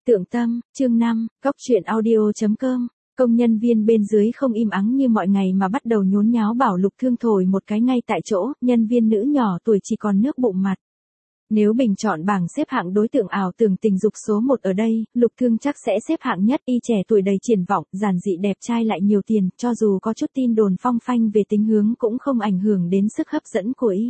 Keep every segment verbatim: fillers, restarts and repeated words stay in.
Tượng Tâm, chương năm, Cóc truyện audio.com. Công nhân viên bên dưới không im ắng như mọi ngày mà bắt đầu nhốn nháo bảo Lục Thương thổi một cái ngay tại chỗ, nhân viên nữ nhỏ tuổi chỉ còn nước bụng mặt. Nếu bình chọn bảng xếp hạng đối tượng ảo tưởng tình dục số một ở đây, Lục Thương chắc sẽ xếp hạng nhất, y trẻ tuổi đầy triển vọng, giản dị đẹp trai lại nhiều tiền, cho dù có chút tin đồn phong phanh về tính hướng cũng không ảnh hưởng đến sức hấp dẫn của y.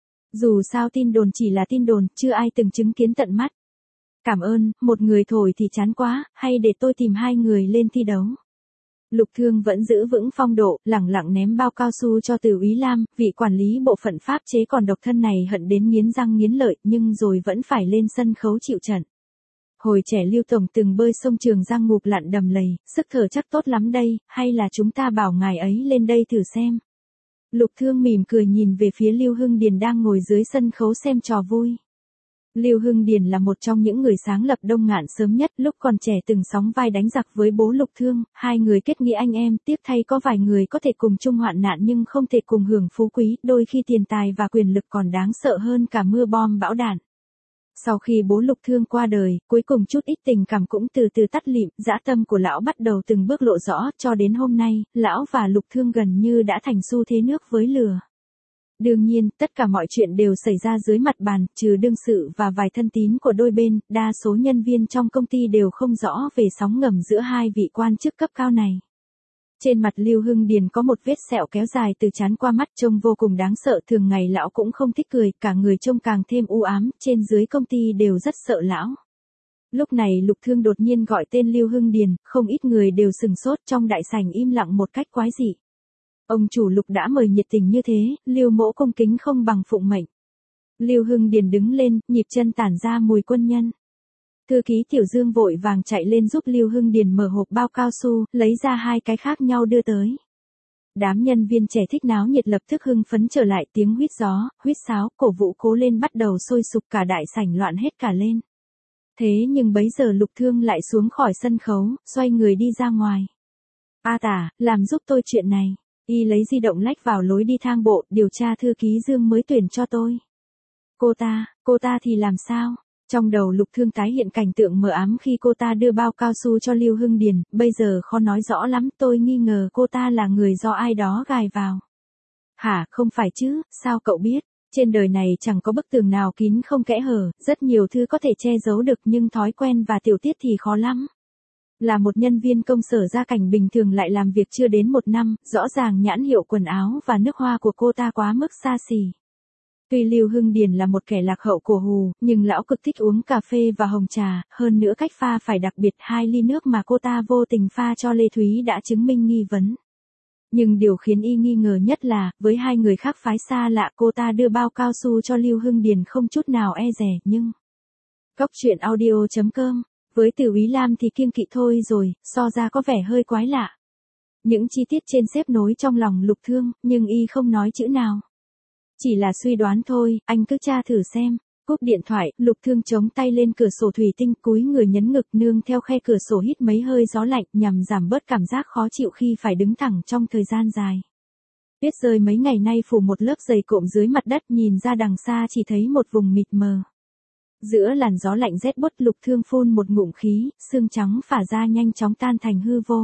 Dù sao tin đồn chỉ là tin đồn, chưa ai từng chứng kiến tận mắt. Cảm ơn, một người thổi thì chán quá, hay để tôi tìm hai người lên thi đấu. Lục Thương vẫn giữ vững phong độ, lẳng lặng ném bao cao su cho Từ Úy Lam, vị quản lý bộ phận pháp chế còn độc thân này hận đến nghiến răng nghiến lợi, nhưng rồi vẫn phải lên sân khấu chịu trận. Hồi trẻ Lưu Tổng từng bơi sông Trường Giang ngụp lặn đầm lầy, sức thở chắc tốt lắm đây, hay là chúng ta bảo ngài ấy lên đây thử xem. Lục Thương mỉm cười nhìn về phía Lưu Hưng Điền đang ngồi dưới sân khấu xem trò vui. Lưu Hưng Điền là một trong những người sáng lập Đông Ngạn sớm nhất, lúc còn trẻ từng sóng vai đánh giặc với bố Lục Thương, hai người kết nghĩa anh em, tiếc thay có vài người có thể cùng chung hoạn nạn nhưng không thể cùng hưởng phú quý, đôi khi tiền tài và quyền lực còn đáng sợ hơn cả mưa bom bão đạn. Sau khi bố Lục Thương qua đời, cuối cùng chút ít tình cảm cũng từ từ tắt lịm, dã tâm của lão bắt đầu từng bước lộ rõ, cho đến hôm nay, lão và Lục Thương gần như đã thành xu thế nước với lửa. Đương nhiên, tất cả mọi chuyện đều xảy ra dưới mặt bàn, trừ đương sự và vài thân tín của đôi bên, đa số nhân viên trong công ty đều không rõ về sóng ngầm giữa hai vị quan chức cấp cao này. Trên mặt Lưu Hưng Điền có một vết sẹo kéo dài từ trán qua mắt trông vô cùng đáng sợ, thường ngày lão cũng không thích cười, cả người trông càng thêm u ám, trên dưới công ty đều rất sợ lão. Lúc này Lục Thương đột nhiên gọi tên Lưu Hưng Điền, không ít người đều sừng sốt, trong đại sảnh im lặng một cách quái dị. Ông chủ Lục đã mời nhiệt tình như thế, Lưu mỗ cung kính không bằng phụng mệnh. Lưu Hưng Điền đứng lên, nhịp chân tản ra mùi quân nhân. Thư ký Tiểu Dương vội vàng chạy lên giúp Lưu Hưng Điền mở hộp bao cao su, lấy ra hai cái khác nhau đưa tới. Đám nhân viên trẻ thích náo nhiệt lập tức hưng phấn trở lại, tiếng huýt gió, huýt sáo, cổ vũ cố lên bắt đầu sôi sục, cả đại sảnh loạn hết cả lên. Thế nhưng bấy giờ Lục Thương lại xuống khỏi sân khấu, xoay người đi ra ngoài. A Tả, làm giúp tôi chuyện này. Y lấy di động lách vào lối đi thang bộ, điều tra thư ký Dương mới tuyển cho tôi. Cô ta, cô ta thì làm sao? Trong đầu Lục Thương tái hiện cảnh tượng mờ ám khi cô ta đưa bao cao su cho Lưu Hưng Điền, bây giờ khó nói rõ lắm, tôi nghi ngờ cô ta là người do ai đó gài vào. Hả, không phải chứ, sao cậu biết? Trên đời này chẳng có bức tường nào kín không kẽ hở, rất nhiều thứ có thể che giấu được nhưng thói quen và tiểu tiết thì khó lắm. Là một nhân viên công sở gia cảnh bình thường lại làm việc chưa đến một năm, rõ ràng nhãn hiệu quần áo và nước hoa của cô ta quá mức xa xỉ. Tuy Lưu Hưng Điền là một kẻ lạc hậu cổ hù, nhưng lão cực thích uống cà phê và hồng trà, hơn nữa cách pha phải đặc biệt, hai ly nước mà cô ta vô tình pha cho Lê Thúy đã chứng minh nghi vấn. Nhưng điều khiến y nghi ngờ nhất là, với hai người khác phái xa lạ cô ta đưa bao cao su cho Lưu Hưng Điền không chút nào e dè, nhưng... Cóc truyện audio.com. Với Từ Úy Lam thì kiêng kỵ thôi rồi, so ra có vẻ hơi quái lạ. Những chi tiết trên xếp nối trong lòng Lục Thương, nhưng y không nói chữ nào. Chỉ là suy đoán thôi, anh cứ tra thử xem. Cúp điện thoại, Lục Thương chống tay lên cửa sổ thủy tinh, cúi người nhấn ngực nương theo khe cửa sổ hít mấy hơi gió lạnh nhằm giảm bớt cảm giác khó chịu khi phải đứng thẳng trong thời gian dài. Tuyết rơi mấy ngày nay phủ một lớp dày cộm dưới mặt đất, nhìn ra đằng xa chỉ thấy một vùng mịt mờ. Giữa làn gió lạnh rét buốt, Lục Thương phun một ngụm khí, xương trắng phả ra nhanh chóng tan thành hư vô.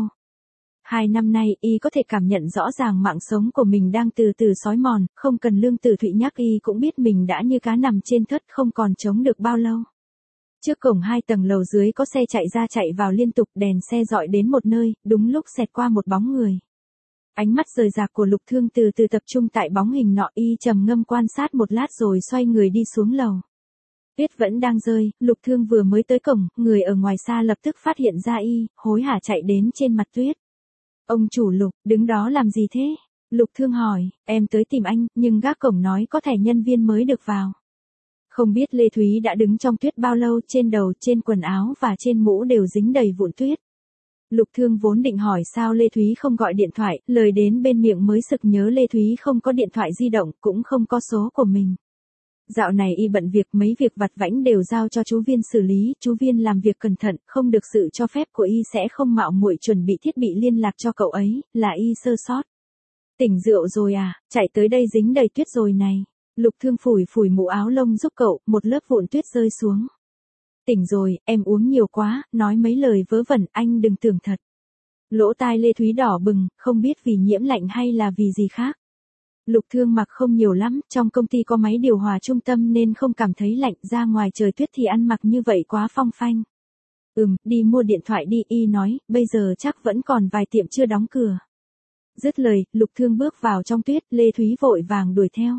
Hai năm nay, y có thể cảm nhận rõ ràng mạng sống của mình đang từ từ xói mòn, không cần Lương Tử Thụy nhắc y cũng biết mình đã như cá nằm trên thớt, không còn chống được bao lâu. Trước cổng hai tầng lầu dưới có xe chạy ra chạy vào liên tục, đèn xe dọi đến một nơi, đúng lúc xẹt qua một bóng người. Ánh mắt rời rạc của Lục Thương từ từ tập trung tại bóng hình nọ, y trầm ngâm quan sát một lát rồi xoay người đi xuống lầu. Tuyết vẫn đang rơi, Lục Thương vừa mới tới cổng, người ở ngoài xa lập tức phát hiện ra y, hối hả chạy đến trên mặt tuyết. Ông chủ Lục, đứng đó làm gì thế? Lục Thương hỏi, em tới tìm anh, nhưng gác cổng nói có thẻ nhân viên mới được vào. Không biết Lê Thúy đã đứng trong tuyết bao lâu, trên đầu, trên quần áo và trên mũ đều dính đầy vụn tuyết. Lục Thương vốn định hỏi sao Lê Thúy không gọi điện thoại, lời đến bên miệng mới sực nhớ Lê Thúy không có điện thoại di động, cũng không có số của mình. Dạo này y bận việc, mấy việc vặt vãnh đều giao cho chú Viên xử lý, chú Viên làm việc cẩn thận, không được sự cho phép của y sẽ không mạo muội chuẩn bị thiết bị liên lạc cho cậu ấy, là y sơ sót. Tỉnh rượu rồi à, chạy tới đây dính đầy tuyết rồi này. Lục Thương phủi phủi mũ áo lông giúp cậu, một lớp vụn tuyết rơi xuống. Tỉnh rồi, em uống nhiều quá, nói mấy lời vớ vẩn, anh đừng tưởng thật. Lỗ tai Lê Thúy đỏ bừng, không biết vì nhiễm lạnh hay là vì gì khác. Lục Thương mặc không nhiều lắm, trong công ty có máy điều hòa trung tâm nên không cảm thấy lạnh, ra ngoài trời tuyết thì ăn mặc như vậy quá phong phanh. Ừm, đi mua điện thoại đi, y nói, bây giờ chắc vẫn còn vài tiệm chưa đóng cửa. Dứt lời, Lục Thương bước vào trong tuyết, Lê Thúy vội vàng đuổi theo.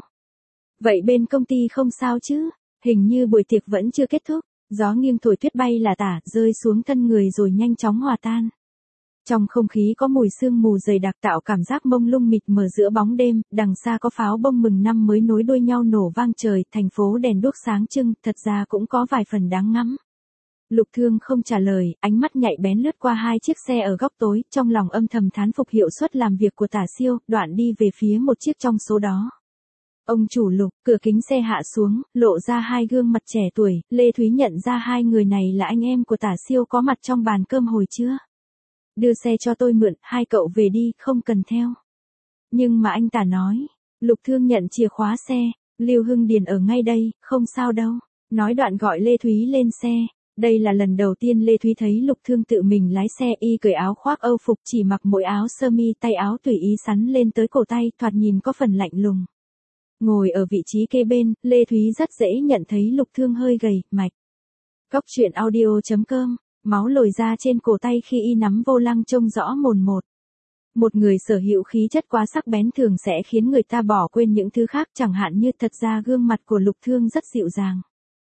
Vậy bên công ty không sao chứ? Hình như buổi tiệc vẫn chưa kết thúc, gió nghiêng thổi tuyết bay là tả, rơi xuống thân người rồi nhanh chóng hòa tan. Trong không khí có mùi sương mù dày đặc tạo cảm giác mông lung mịt mờ giữa bóng đêm, đằng xa có pháo bông mừng năm mới nối đuôi nhau nổ vang trời, thành phố đèn đuốc sáng trưng, thật ra cũng có vài phần đáng ngắm. Lục Thương không trả lời, ánh mắt nhạy bén lướt qua hai chiếc xe ở góc tối, trong lòng âm thầm thán phục hiệu suất làm việc của Tả Siêu, đoạn đi về phía một chiếc trong số đó. Ông chủ Lục, cửa kính xe hạ xuống, lộ ra hai gương mặt trẻ tuổi, Lê Thúy nhận ra hai người này là anh em của Tả Siêu có mặt trong bàn cơm hồi trưa. Đưa xe cho tôi mượn, hai cậu về đi, không cần theo. Nhưng mà anh Tả nói, Lục Thương nhận chìa khóa xe, Lưu Hưng Điền ở ngay đây, không sao đâu. Nói đoạn gọi Lê Thúy lên xe. Đây là lần đầu tiên Lê Thúy thấy Lục Thương tự mình lái xe, y cởi áo khoác Âu phục chỉ mặc mỗi áo sơ mi, tay áo tùy ý sắn lên tới cổ tay, thoạt nhìn có phần lạnh lùng. Ngồi ở vị trí kế bên, Lê Thúy rất dễ nhận thấy Lục Thương hơi gầy, mạch. Góc truyện audio chấm com, máu lồi ra trên cổ tay khi y nắm vô lăng trông rõ mồn một. Một người sở hữu khí chất quá sắc bén thường sẽ khiến người ta bỏ quên những thứ khác, chẳng hạn như thật ra gương mặt của Lục Thương rất dịu dàng.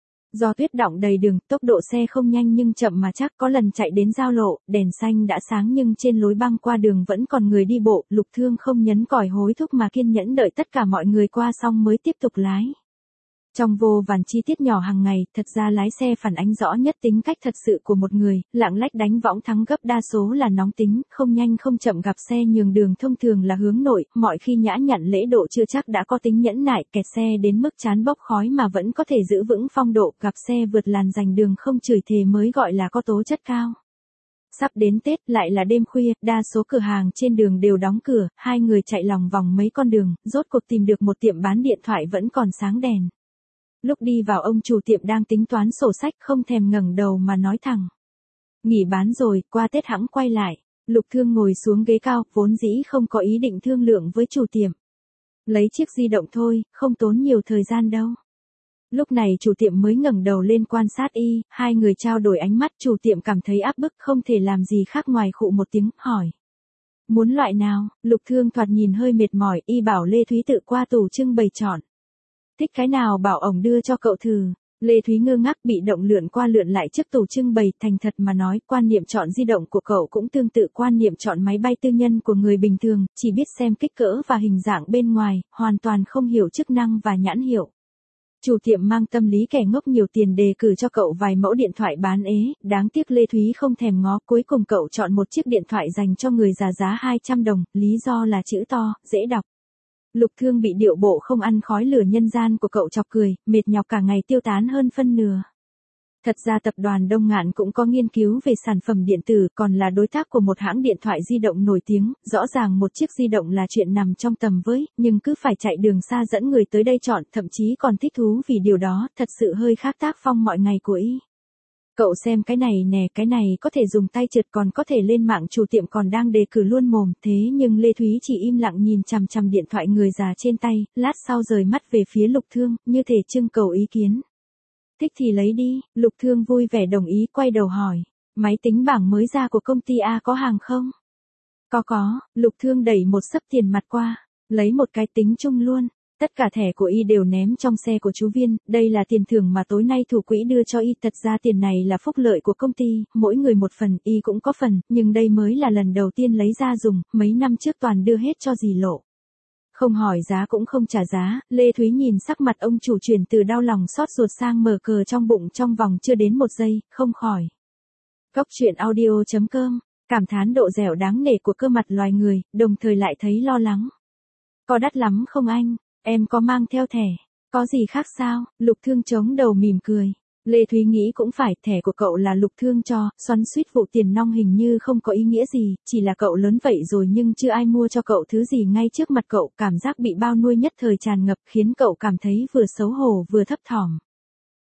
Do tuyết đọng đầy đường, tốc độ xe không nhanh nhưng chậm mà chắc, có lần chạy đến giao lộ, đèn xanh đã sáng nhưng trên lối băng qua đường vẫn còn người đi bộ, Lục Thương không nhấn còi hối thúc mà kiên nhẫn đợi tất cả mọi người qua xong mới tiếp tục lái. Trong vô vàn chi tiết nhỏ hàng ngày, thật ra lái xe phản ánh rõ nhất tính cách thật sự của một người, lạng lách đánh võng thắng gấp đa số là nóng tính, không nhanh không chậm, gặp xe nhường đường thông thường là hướng nội, mọi khi nhã nhặn lễ độ chưa chắc đã có tính nhẫn nại, kẹt xe đến mức chán bốc khói mà vẫn có thể giữ vững phong độ, gặp xe vượt làn giành đường không chửi thề mới gọi là có tố chất cao. Sắp đến Tết, lại là đêm khuya, đa số cửa hàng trên đường đều đóng cửa, hai người chạy lòng vòng mấy con đường, rốt cuộc tìm được một tiệm bán điện thoại vẫn còn sáng đèn. Lúc đi vào, ông chủ tiệm đang tính toán sổ sách, không thèm ngẩng đầu mà nói thẳng. Nghỉ bán rồi, qua Tết hẵng quay lại. Lục Thương ngồi xuống ghế cao, vốn dĩ không có ý định thương lượng với chủ tiệm. Lấy chiếc di động thôi, không tốn nhiều thời gian đâu. Lúc này chủ tiệm mới ngẩng đầu lên quan sát y, hai người trao đổi ánh mắt, chủ tiệm cảm thấy áp bức, không thể làm gì khác ngoài khụ một tiếng, hỏi. Muốn loại nào? Lục Thương thoạt nhìn hơi mệt mỏi, y bảo Lê Thúy tự qua tủ trưng bày chọn. Thích cái nào bảo ổng đưa cho cậu thử. Lê Thúy ngơ ngác bị động lượn qua lượn lại trước tủ trưng bày, thành thật mà nói, quan niệm chọn di động của cậu cũng tương tự quan niệm chọn máy bay tư nhân của người bình thường, chỉ biết xem kích cỡ và hình dạng bên ngoài, hoàn toàn không hiểu chức năng và nhãn hiệu. Chủ tiệm mang tâm lý kẻ ngốc nhiều tiền đề cử cho cậu vài mẫu điện thoại bán ế, đáng tiếc Lê Thúy không thèm ngó, cuối cùng cậu chọn một chiếc điện thoại dành cho người già giá hai trăm đồng, lý do là chữ to, dễ đọc. Lục Thương bị điệu bộ không ăn khói lửa nhân gian của cậu chọc cười, mệt nhọc cả ngày tiêu tán hơn phân nửa. Thật ra tập đoàn Đông Ngạn cũng có nghiên cứu về sản phẩm điện tử, còn là đối tác của một hãng điện thoại di động nổi tiếng, rõ ràng một chiếc di động là chuyện nằm trong tầm với, nhưng cứ phải chạy đường xa dẫn người tới đây chọn, thậm chí còn thích thú vì điều đó, thật sự hơi khác tác phong mọi ngày của y. Cậu xem cái này nè, cái này có thể dùng tay trượt, còn có thể lên mạng, chủ tiệm còn đang đề cử luôn mồm, thế nhưng Lê Thúy chỉ im lặng nhìn chằm chằm điện thoại người già trên tay, lát sau rời mắt về phía Lục Thương, như thể trưng cầu ý kiến. Thích thì lấy đi, Lục Thương vui vẻ đồng ý, quay đầu hỏi, máy tính bảng mới ra của công ty A có hàng không? Có có, Lục Thương đẩy một xấp tiền mặt qua, lấy một cái tính chung luôn. Tất cả thẻ của y đều ném trong xe của chú Viên, đây là tiền thưởng mà tối nay thủ quỹ đưa cho y, thật ra tiền này là phúc lợi của công ty, mỗi người một phần, y cũng có phần, nhưng đây mới là lần đầu tiên lấy ra dùng, mấy năm trước toàn đưa hết cho dì Lộ. Không hỏi giá cũng không trả giá, Lê Thúy nhìn sắc mặt ông chủ chuyển từ đau lòng xót ruột sang mở cờ trong bụng trong vòng chưa đến một giây, không khỏi. Góc truyện audio chấm com, cảm thán độ dẻo đáng nể của cơ mặt loài người, đồng thời lại thấy lo lắng. Có đắt lắm không anh? Em có mang theo thẻ, có gì khác sao? Lục Thương chống đầu mỉm cười. Lê Thúy nghĩ cũng phải, thẻ của cậu là Lục Thương cho, xoắn suýt vụ tiền nong hình như không có ý nghĩa gì, chỉ là cậu lớn vậy rồi nhưng chưa ai mua cho cậu thứ gì ngay trước mặt cậu, cảm giác bị bao nuôi nhất thời tràn ngập khiến cậu cảm thấy vừa xấu hổ vừa thấp thỏm.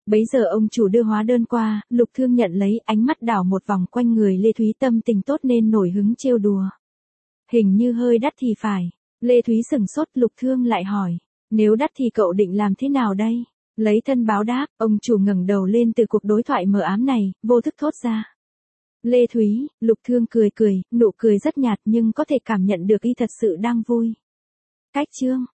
Bấy giờ ông chủ đưa hóa đơn qua, Lục Thương nhận lấy, ánh mắt đảo một vòng quanh người Lê Thúy, tâm tình tốt nên nổi hứng trêu đùa. Hình như hơi đắt thì phải. Lê Thúy sửng sốt, Lục Thương lại hỏi. Nếu đắt thì cậu định làm thế nào đây? Lấy thân báo đáp, ông chủ ngẩng đầu lên từ cuộc đối thoại mờ ám này, vô thức thốt ra. Lê Thúy, Lục Thương cười cười, nụ cười rất nhạt nhưng có thể cảm nhận được y thật sự đang vui. Cách chương